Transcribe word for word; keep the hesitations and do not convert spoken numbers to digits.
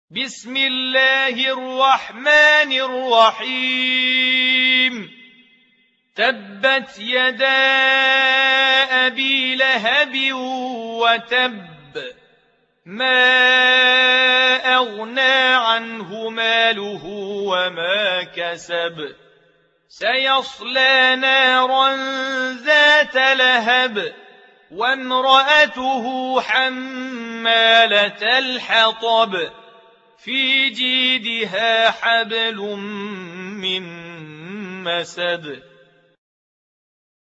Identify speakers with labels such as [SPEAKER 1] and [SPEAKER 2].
[SPEAKER 1] بسم الله الرحمن الرحيم تبت يدا أبي لهب وتب ما أغنى عنه ماله وما كسب سيصلى نارا ذات لهب وامرأته حمالة الحطب في جيدها حبل من مسد